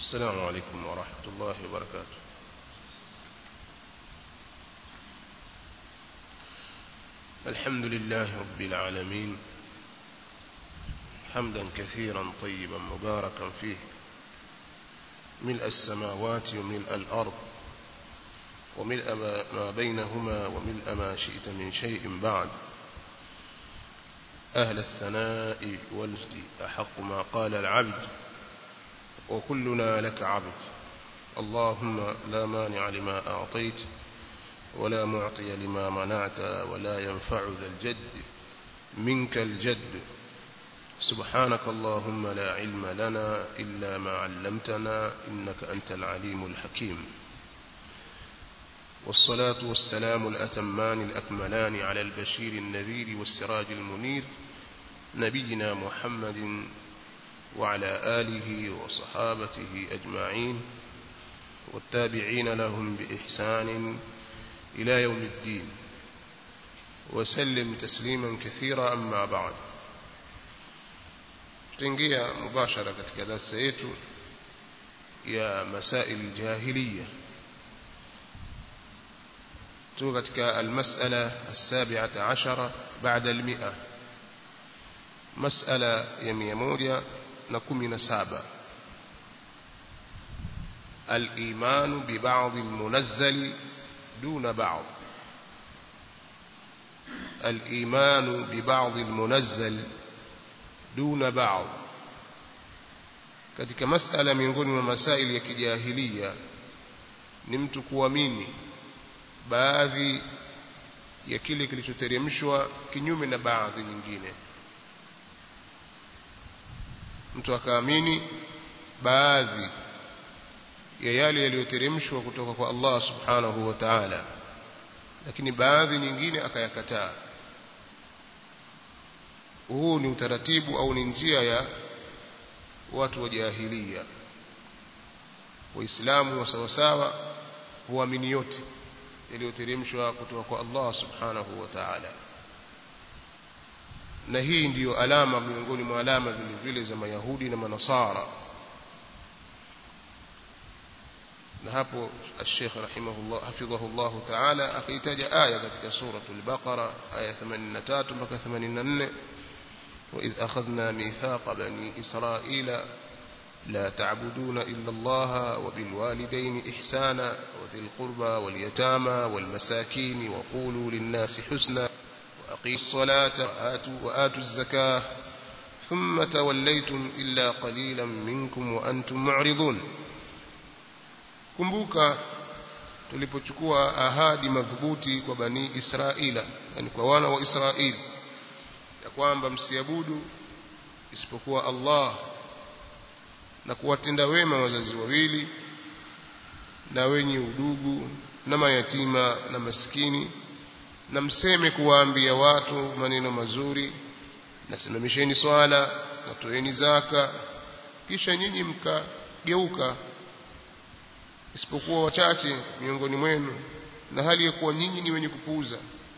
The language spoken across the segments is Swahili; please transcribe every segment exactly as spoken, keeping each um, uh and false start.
السلام عليكم ورحمة الله وبركاته. الحمد لله رب العالمين، حمدا كثيرا طيبا مباركا فيه، ملء السماوات وملء الأرض وملء ما بينهما وملء ما شئت من شيء بعد. أهل الثناء والمجد أحق ما قال العبد، وكلنا لك عبد. اللهم لا مانع لما أعطيت ولا معطي لما منعت ولا ينفع ذا الجد منك الجد. سبحانك اللهم لا علم لنا إلا ما علمتنا إنك أنت العليم الحكيم. والصلاة والسلام الأتمان الأكملان على البشير النذير والسراج المنير، نبينا محمد وعلى آله وصحابته أجمعين والتابعين لهم بإحسان إلى يوم الدين، وسلم تسليما كثيرا. أما بعد، تنجي مباشرة كذا سيت يا مسائل الجاهلية، توقتك المسألة السابعة عشرة بعد المئة، مسألة يميموريا نكم نسابة. الإيمان ببعض المنزل دون بعض. الإيمان ببعض المنزل دون بعض. katika masala miongoni mwa masaili ya kijahilia ni mtu kuamini baadhi ya kile kilichoteremshwa kinyume na baadhi nyingine. Mtu akaamini baadhi ya yale yaliyoteremshwa kutoka kwa Allah subhanahu wa ta'ala, lakini baadhi nyingine akayakataa. Huu ni utaratibu au ni njia ya watu wa jahiliya. Waislamu wa sawa sawa huamini yote yaliyoteremshwa kutoka kwa Allah subhanahu wa ta'ala, na hii ndiyo alama miongoni mwa alama vile vile za Mayahudi na Manasara. na hapo Sheikh rahimahullah hafidhahullah ta'ala akaitaja aya katika suratul Baqara aya themanini na tatu mpaka themanini na nne: wa idh akhadhna mithaqa bani israila la ta'buduna illa Allah wa bil walidayni ihsana wa dhil qurba wal yatama wal masakin wa qulu lin nasi husna wa aqimus salata wa atu wa atu az-zakah thumma tawallaytum illa qalilan minkum wa antum mu'ridun. Kumbuka tulipochukua ahadi madhubuti kwa bani Israila, yani kwa wana wa Israeli, ya kwamba msiabudu isipokuwa Allah na kuwatenda wema wazazi wawili na wenye udugu na mayatima na maskini, na mseme kuwaambia watu maneno mazuri, na simamisheni swala na toeni zaka, kisha nyinyi mkageuka isipokuwa wachache miongoni mwenu, na hali ya kuwa nyinyi ni wenye kupuuza.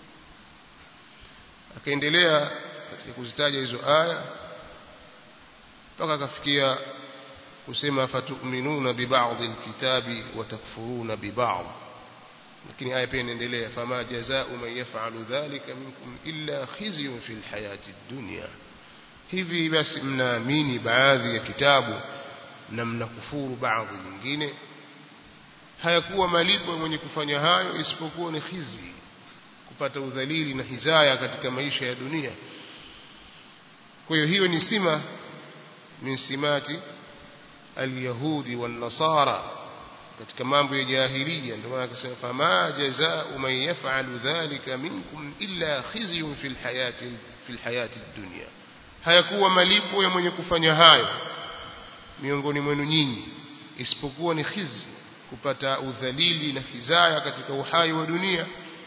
Akaendelea katika kuzitaja hizo aya mpaka akafikia kusema fatu'minuna bi ba'd al-kitabi wa takfuruna bi ba'd. Lakini aya pia inaendelea, fama jazaa'u man yaf'alu dhalika minkum illa khizyun fil hayati ad-dunya. Hivi basi mnaamini baadhi ya kitabu na mnakufuru baadhi nyingine, hayakuwa malipo mwenye kufanya hayo isipokuwa ni khizi, kupata udhalili na hizaya katika maisha ya dunia. Kwa hiyo hiyo ni sima min simati al-yahudi wan nasara katika mambo ya jahiliya. Ndio maana akasema fama jazaa'u man yaf'alu dhalika minkum illa khizyun fil hayati fil hayati ad-dunya. Hayakuwa malipo ya mwenye kufanya hayo miongoni mwenu nyinyi isipokuwa ni khizi, kupata udhalili na hizaya katika uhai wa dunia.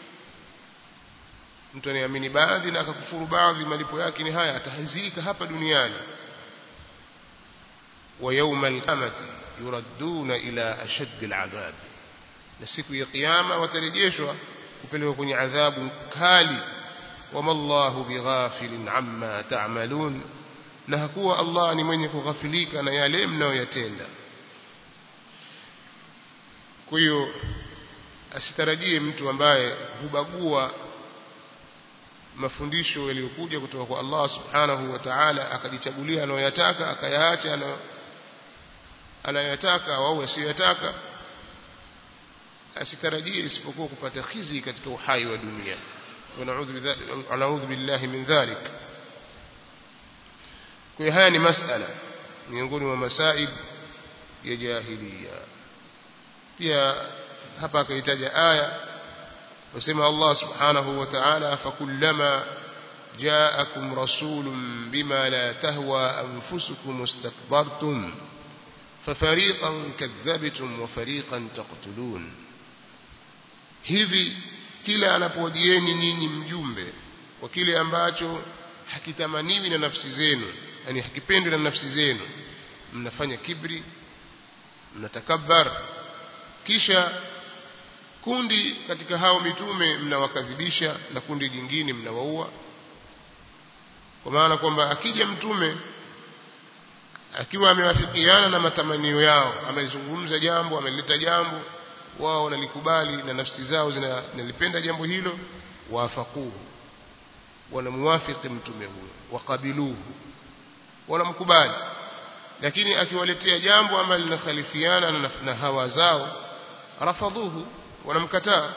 Mtu anayeamini baadhi na akakufuru baadhi, malipo yake ni haya, atahizika hapa duniani. wa yawmal qiyamati yuradduna ila ashadd al'adhab, na siku ya kiyama watarejeshwa kupelekwa kwenye adhabu kali. wama Allahu bighafilin amma ta'malun, na hakuwa Allah ni mwenye kughafilika na yale mnayoyatenda. kwa hiyo asitarajie mtu ambaye hubagua mafundisho yaliyokuja kutoka kwa Allah subhanahu wa ta'ala akajichagulia anayotaka akayaacha anayotaka au asiyotaka, asitarajie isipokuwa kupata khizi katika uhai wa dunia. Wa na'udhu billahi min dhalik. Kwa haya ni masala miongoni mwa masail ya jahiliya. Pia hapa akaitaja aya wasema Allah subhanahu wa ta'ala, fakullama ja'akum rasulun bima la tahwa anfusukum istakbartum fafariqan kadhabtum wa fariqan taqtulun. Hivi kila anapojieni nyinyi mjumbe kwa kile ambacho hakitamaniwi na nafsi zenu, yani hakipendwi na nafsi zenu, mnafanya kibri, mnatakabbar, kisha kundi katika hao mitume mnawakadhibisha na kundi jingine mnawaua. Kwa maana kwamba akija mtume akiwa amewafikiana na matamanio yao, amezungumza jambo, ameleta jambo, wao wanalikubali na nafsi zao zinalipenda jambo hilo, wafaquhu, wanamuwafiki mtume huyo, wakabiluhu, wanamkubali. Lakini akiwaletea jambo ambalo linakhalifiana na, na hawa zao, rafadhuhu, wanamkataa.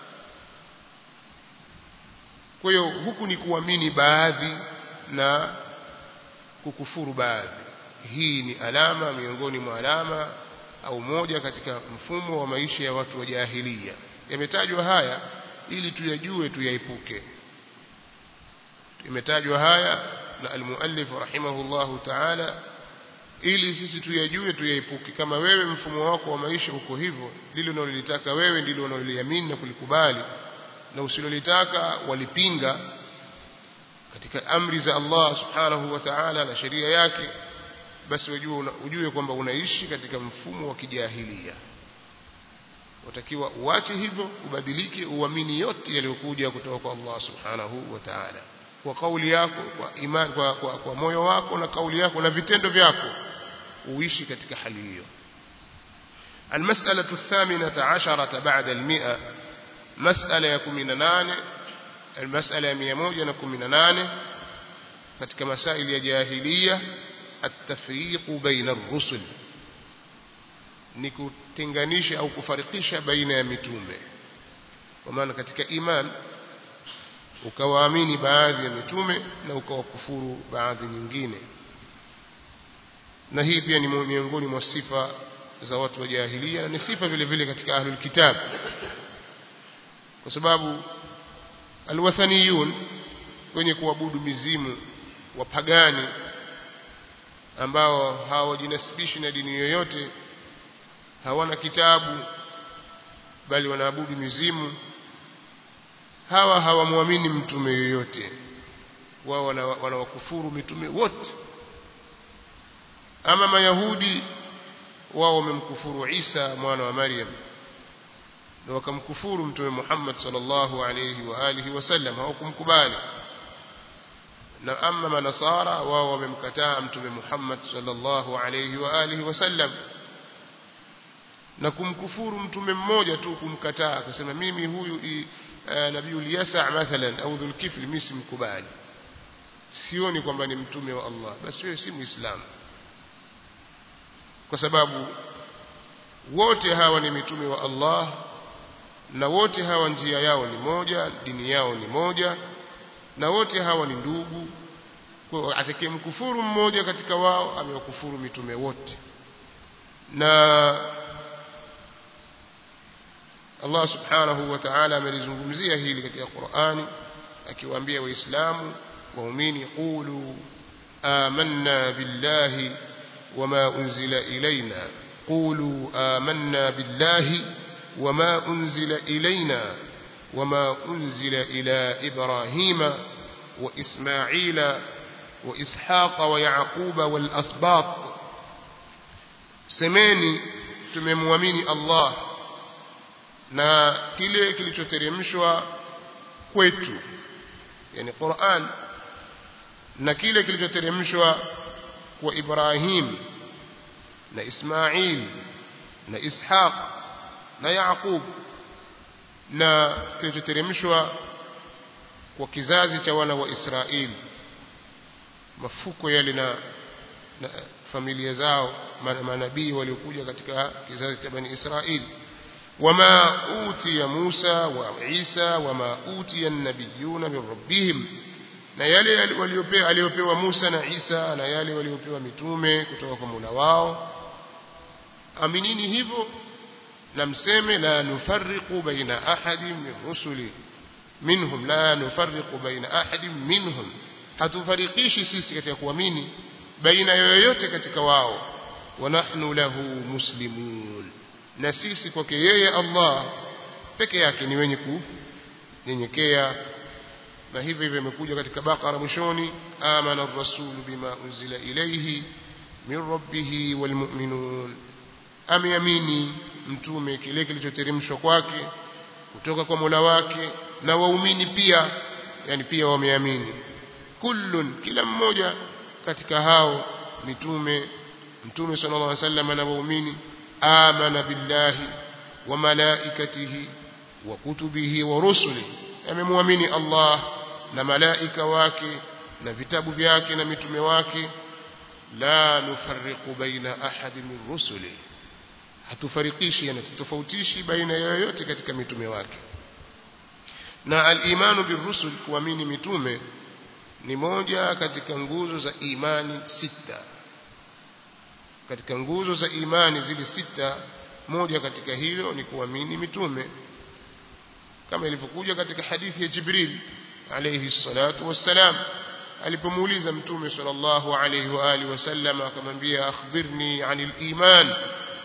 Kwa hiyo huku ni kuamini baadhi na kukufuru baadhi. Hii ni alama miongoni mwa alama au moja katika mfumo wa maisha ya watu wa jahiliya. Yametajwa haya ili tuyajue, tuyaepuke. Imetajwa haya na al-muallif rahimahullahu ta'ala ili sisi tuyajue, tuyaepuke. Kama wewe mfumo wako wa maisha uko hivyo, lile unalolitaka wewe ndilo unaloliamini na kulikubali, na usilolitaka walipinga katika amri za Allah subhanahu wa ta'ala na sheria yake, basi ujue ujue kwamba unaishi katika mfumo wa kijahiliya. Watakiwa uache hivyo, ubadilike, uamini yote yaliyokuja kutoka kwa Allah subhanahu wa ta'ala, kwa kauli yako, kwa imani, kwa, kwa, kwa moyo wako na kauli yako na vitendo vyako, uishi katika hali hiyo. Almas'alatu athaminata asharata ba'da almi'a, mas'ala ya kumi na nane, almas'ala ya mia moja na kumi na nane katika masaili ya jahiliya, at-tafriqu baina ar-rusul, ni kutenganisha au kufarikisha baina ya mitume. Kwa maana katika iman ukawaamini baadhi ya mitume na ukawakufuru baadhi nyingine. Na hii pia ni miongoni mwa sifa za watu wa jahiliya, na ni sifa vile vile katika ahlul kitab, kwa sababu alwathaniyun, wenye kuabudu mizimu, wapagani ambao hawajinasibishi na dini yoyote, hawana kitabu bali wanaabudu mizimu, hawa hawamwamini mtume yoyote, wao wanawakufuru mitume wote. Ama mayahudi, wao wamemkufuru Isa mwana wa Maryam na wakamkufuru mtume Muhammad sallallahu alayhi wa alihi wasallam, hawakumkubali. Na ama manasara, wao wamemkataa mtume Muhammad sallallahu alayhi wa alihi wasallam na kumkufuru mtume mmoja tu, kumkataa, akasema mimi huyu nabii Yasa mathalan au Dhulkifl mimi simkubali, sioni kwamba ni mtume wa Allah, basi wewe si muislamu. Kwa sababu wote hawa ni mitume wa Allah, na wote hawa njia yao ni moja, dini yao ni moja, na wote hawa ni ndugu. Kwa atakayemkufuru mmoja katika wao amewakufuru mitume wote. Na Allah subhanahu wa ta'ala amelizungumzia hili katika Qur'ani akiwaambia waislamu waumini, qulu amanna billahi wama unzila ilayna, qulu amanna billahi wama unzila ilayna wama unzila ila ibrahima wa ismaila wa ishaqa wa yaquba wal asbat, semeni tumemwamini Allah na kile kilichoteremshwa kwetu, yani Qur'an, na kile kilichoteremshwa kwa Ibrahim na Ismail na Ishaq na Yaqub na kilichoteremshwa kwa kizazi cha wana wa Israeli mafuko yale na, na familia zao manabii waliokuja katika kizazi cha bani Israeli wama utiya Musa wa Isa wama utiya an-nabiyuna min rabbihim na yale waliopewa aliopewa Musa na Isa na yale waliopewa mitume kutoka kwa Mola wao aminini hivyo na mseme la nufarriqu baina ahadin min rusuli minhum la nufarriqu baina ahadin minhum hatufarikishi sisi katika kuamini baina yoyote katika wao wa nahnu lahu muslimun na sisi kwake yeye Allah peke yake ni wenye kunyenyekea na hivyo hivyo imekuja katika Baqara mwishoni amana ar-rasul bima unzila ilayhi min rabbih wal mu'minun ameamini mtume kile kilichoteremshwa kwake kutoka kwa Mola wake na waumini pia yani pia wameamini kullun kila mmoja katika hao mitume mtume sallallahu alaihi wasallam na waumini amana billahi wa malaikatihi wa kutubihi wa rusulihi amemwamini Allah na malaika wake na vitabu vyake na mitume wake la nufarriqu baina ahadin min rusulihi hatufarikishi yani tutofautishi baina yoyote katika mitume wake na al-imanu bir-rusul kuamini mitume ni moja katika nguzo za imani sita katika nguzo za imani zile sita moja katika hilo ni kuamini mitume kama ilivyokuja katika hadithi ya Jibril alayhi salatu wassalam alipomuuliza mtume sallallahu alayhi wa alihi wasallam akamwambia akhbirni anil iman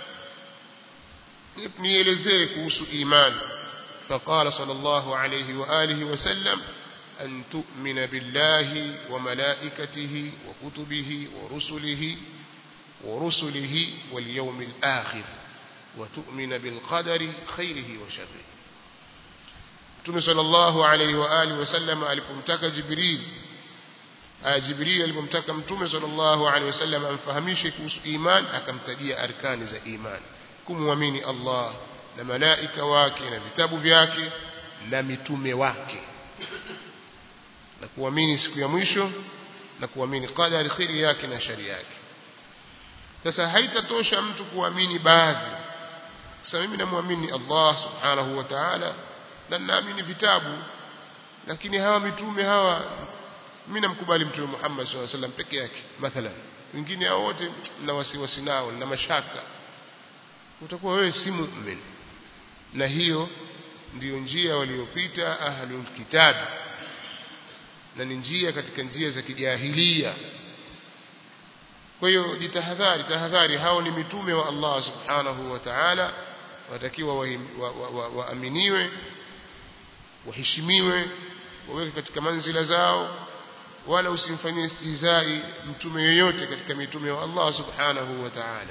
nielezee kuhusu iman فقال صلى الله عليه وآله وسلم أن تؤمن بالله وملائكته وكتبه ورسله ورسله واليوم الآخر وتؤمن بالقدر خيره وشره Mtume sallallahu alayhi wa alihi wasallam alipomtaka Jibril Jibril alipomtaka Mtume sallallahu alayhi wasallam amfahamishe kuhusu iman akamtajia arkani za iman kumwamini Allah na malaika wake na vitabu vyake na mitume wake na kuamini siku ya mwisho na kuamini qadari khiri yake na shari yake sasa haitatosha mtu kuamini baadhi sasa mimi namuamini Allah subhanahu wa ta'ala na naamini vitabu lakini hawa mitume hawa mimi namkubali mtume Muhammad sallallahu alaihi wasallam peke yake mathalan wengine hao wote na wasiwasi nao na mashaka utakuwa wewe si muumini na hiyo ndiyo njia waliopita ahlul kitab na ni njia katika njia za kijahilia kwa hiyo jitahadhari tahadhari hao ni mitume wa Allah subhanahu wa ta'ala watakiwa waaminiwe waheshimiwe waweke katika manzila zao wala usimfanyie istihzai mtume yoyote katika mitume wa Allah subhanahu wa ta'ala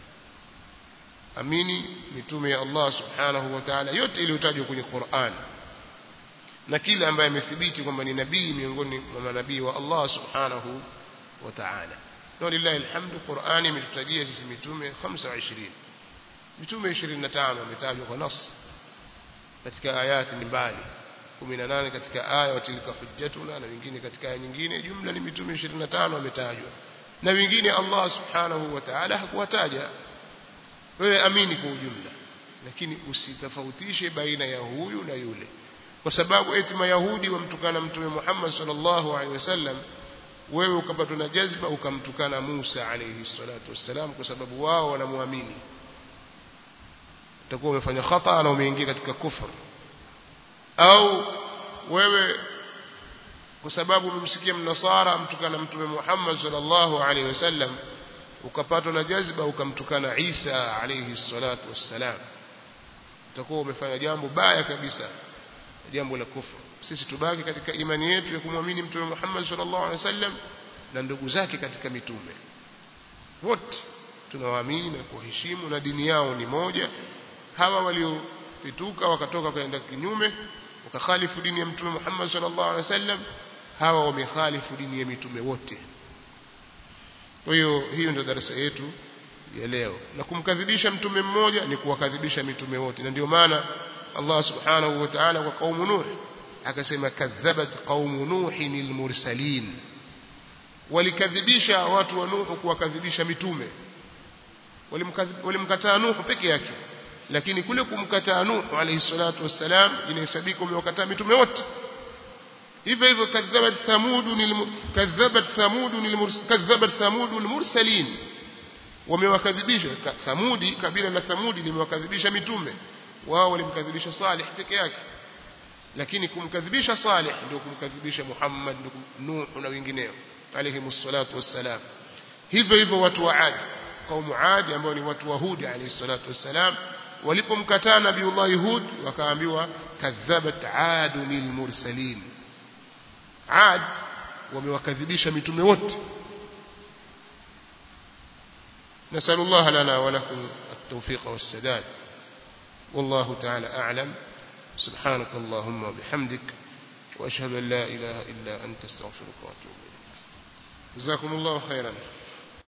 amini mitume ya Allah subhanahu wa ta'ala yote iliyotajwa kwenye Qur'an na kila ambaye amethibiti kwamba ni nabii miongoni mwa manabii wa Allah subhanahu wa ta'ala na lillahi alhamdu Qur'ani imetutajia sisi mitume khamsa wa ishirini mitume ishirini na tano wametajwa kwa nas katika ayati mbali kumi na nane katika aya wa tilka hujjatuna na wengine katika aya nyingine jumla ni mitume ishirini na tano wametajwa na wengine Allah subhanahu wa ta'ala hakuwataja wewe amini kwa ujumla lakini usitofautishe baina ya huyu na yule kwa sababu eti mayahudi wamtukana mtume Muhammad sallallahu alaihi wasallam wewe ukapatwa na jazba ukamtukana Musa alayhi salatu wassalam kwa sababu wao wanamuamini utakuwa umefanya khata na umeingia katika kufur au wewe kwa sababu umemsikia mnasara mtukana mtume Muhammad sallallahu alaihi wasallam ukapatwa na jazba ukamtukana Isa alayhi salatu wassalam utakuwa umefanya jambo baya kabisa jambo la kufuru sisi tubaki katika imani yetu ya kumwamini mtume Muhammad sallallahu alaihi wasallam na ndugu zake katika mitume wote tunawaamini na kuheshimu na dini yao ni moja hawa waliopituka wakatoka kwenda kinyume wakakhalifu dini ya mtume Muhammad sallallahu alaihi wasallam hawa wamekhalifu dini ya mitume wote kwa hiyo hiyo ndio darasa yetu ya leo. Na kumkadhibisha mtume mmoja ni kuwakadhibisha mitume wote. Na ndio maana Allah subhanahu wa ta'ala kwa kaumu Nuh akasema kadhabat qaumu nuhin almursalin, walikadhibisha watu wa Nuh kuwakadhibisha mitume. Walimkataa Nuh peke yake, lakini kule kumkataa Nuh alayhi salatu wassalam inahesabika umewakataa mitume wote. hivyo hivyo kadhabat thamud kadhabat thamud kadhabat thamud almursalin, wamewakadhibisha Thamudi, kabila la Thamudi limewakadhibisha mitume. Wao walimkadhibisha Salih peke yake, lakini kumkadhibisha Salih ndio kumkadhibisha Muhammad Nuh na wengineo alayhi salatu wassalam. Hivyo hivyo watu wa Ad, kaumu Ad ambao ni watu wa Hud alayhi salatu wassalam, walipomkataa Nabiiullah Hud wakaambiwa kadhabat Adul mursalin. Ad wamewakadhibisha mitume wote. نسأل الله لنا ولكم التوفيق والسداد، والله تعالى أعلم. سبحانك اللهم وبحمدك، وأشهد أن لا إله إلا أنت، استغفرك وأتوب إليك. جزاكم الله خيرا.